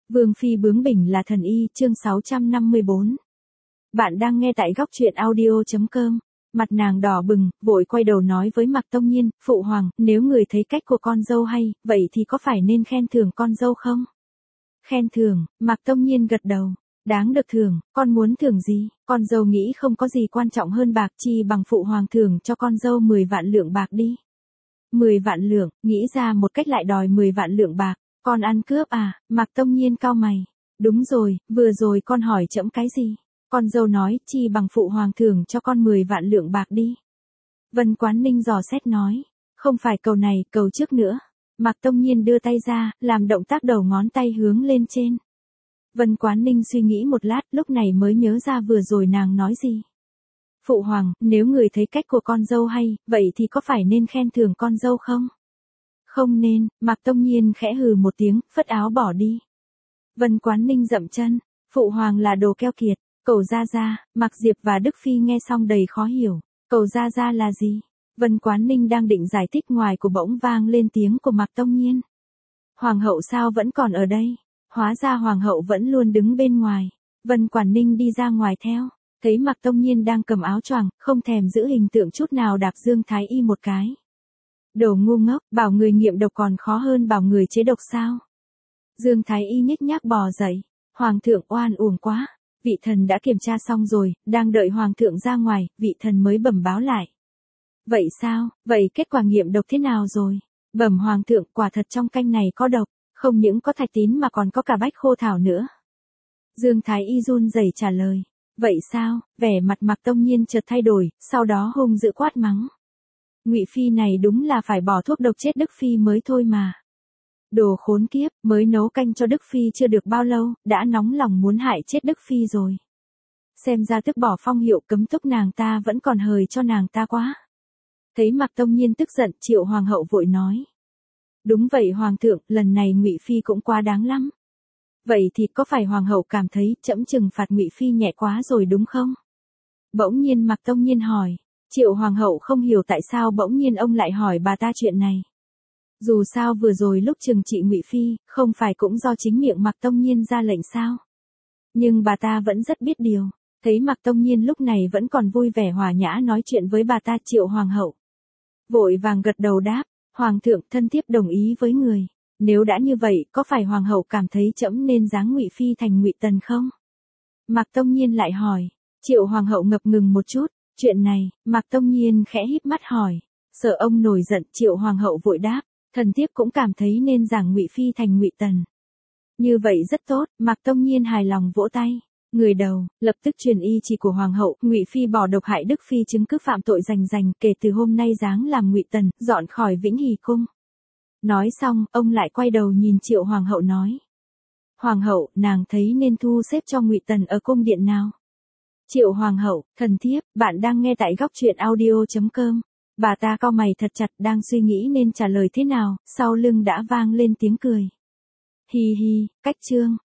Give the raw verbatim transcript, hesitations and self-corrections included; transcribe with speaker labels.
Speaker 1: Vương phi bướng bỉnh là thần y, chương sáu trăm năm mươi bốn. Bạn đang nghe tại góc truyện audio chấm com. Mặt nàng đỏ bừng, vội quay đầu nói với Mạc Tông Nhiên, phụ hoàng, nếu người thấy cách của con dâu hay, vậy thì có phải nên khen thưởng con dâu không? Khen thưởng, Mạc Tông Nhiên gật đầu. Đáng được thưởng, con muốn thưởng gì? Con dâu nghĩ không có gì quan trọng hơn bạc, chi bằng phụ hoàng thưởng cho con dâu mười vạn lượng bạc đi. mười vạn lượng, nghĩ ra một cách lại đòi mười vạn lượng bạc. Con ăn cướp à? Mạc Tông Nhiên cau mày. Đúng rồi, vừa rồi con hỏi trẫm cái gì? Con dâu nói, chi bằng phụ hoàng thưởng cho con mười vạn lượng bạc đi. Vân Quán Ninh dò xét nói. Không phải cầu này, cầu trước nữa. Mạc Tông Nhiên đưa tay ra, làm động tác đầu ngón tay hướng lên trên. Vân Quán Ninh suy nghĩ một lát, lúc này mới nhớ ra vừa rồi nàng nói gì. Phụ hoàng, nếu người thấy cách của con dâu hay, vậy thì có phải nên khen thưởng con dâu không? Không nên, Mạc Tông Nhiên khẽ hừ một tiếng, phất áo bỏ đi. Vân Quán Ninh dậm chân, phụ hoàng là đồ keo kiệt, cầu gia gia. Mạc Diệp và Đức Phi nghe xong đầy khó hiểu, cầu gia gia là gì? Vân Quán Ninh đang định giải thích ngoài của bỗng vang lên tiếng của Mạc Tông Nhiên. Hoàng hậu sao vẫn còn ở đây? Hóa ra hoàng hậu vẫn luôn đứng bên ngoài. Vân Quán Ninh đi ra ngoài theo, thấy Mạc Tông Nhiên đang cầm áo choàng, không thèm giữ hình tượng chút nào đạp Dương Thái Y một cái. Đồ ngu ngốc, bảo người nghiệm độc còn khó hơn bảo người chế độc sao? Dương Thái Y nhếch nhác bò dậy. Hoàng thượng oan uổng quá. Vị thần đã kiểm tra xong rồi, đang đợi hoàng thượng ra ngoài, vị thần mới bẩm báo lại. Vậy sao, vậy kết quả nghiệm độc thế nào rồi? Bẩm hoàng thượng, quả thật trong canh này có độc, không những có thạch tín mà còn có cả bách khô thảo nữa. Dương Thái Y run rẩy trả lời. Vậy sao? Vẻ mặt Mạc Tông Nhiên chợt thay đổi, sau đó hung dữ quát mắng. Ngụy Phi này đúng là phải bỏ thuốc độc chết Đức Phi mới thôi mà. Đồ khốn kiếp, mới nấu canh cho Đức Phi chưa được bao lâu, đã nóng lòng muốn hại chết Đức Phi rồi. Xem ra tức bỏ phong hiệu cấm túc nàng ta vẫn còn hời cho nàng ta quá. Thấy Mạc Tông Nhiên tức giận, Triệu hoàng hậu vội nói. Đúng vậy hoàng thượng, lần này Ngụy Phi cũng quá đáng lắm. Vậy thì có phải hoàng hậu cảm thấy trẫm trừng phạt Ngụy Phi nhẹ quá rồi đúng không? Bỗng nhiên Mạc Tông Nhiên hỏi. Triệu hoàng hậu không hiểu tại sao bỗng nhiên ông lại hỏi bà ta chuyện này. Dù sao vừa rồi lúc trừng trị Ngụy Phi, không phải cũng do chính miệng Mạc Tông Nhiên ra lệnh sao? Nhưng bà ta vẫn rất biết điều. Thấy Mạc Tông Nhiên lúc này vẫn còn vui vẻ hòa nhã nói chuyện với bà ta, Triệu hoàng hậu vội vàng gật đầu đáp. Hoàng thượng, thân thiếp đồng ý với người. Nếu đã như vậy, có phải hoàng hậu cảm thấy trẫm nên giáng Ngụy Phi thành Ngụy Tần không? Mạc Tông Nhiên lại hỏi. Triệu hoàng hậu ngập ngừng một chút. Chuyện này, Mạc Tông Nhiên khẽ híp mắt hỏi. Sợ ông nổi giận, Triệu hoàng hậu vội đáp. Thần thiếp cũng cảm thấy nên giáng Ngụy Phi thành Ngụy Tần. Như vậy rất tốt, Mạc Tông Nhiên hài lòng vỗ tay. Người đầu, lập tức truyền y chỉ của hoàng hậu, Ngụy Phi bỏ độc hại Đức Phi chứng cứ phạm tội rành rành, kể từ hôm nay giáng làm Ngụy Tần, dọn khỏi Vĩnh Hỷ cung. Nói xong, ông lại quay đầu nhìn Triệu hoàng hậu nói. Hoàng hậu, nàng thấy nên thu xếp cho Ngụy Tần ở cung điện nào? Triệu hoàng hậu, thần thiếp, bạn đang nghe tại góc truyện audio chấm com. Bà ta cau mày thật chặt, đang suy nghĩ nên trả lời thế nào, sau lưng đã vang lên tiếng cười. Hi hi, cách chương.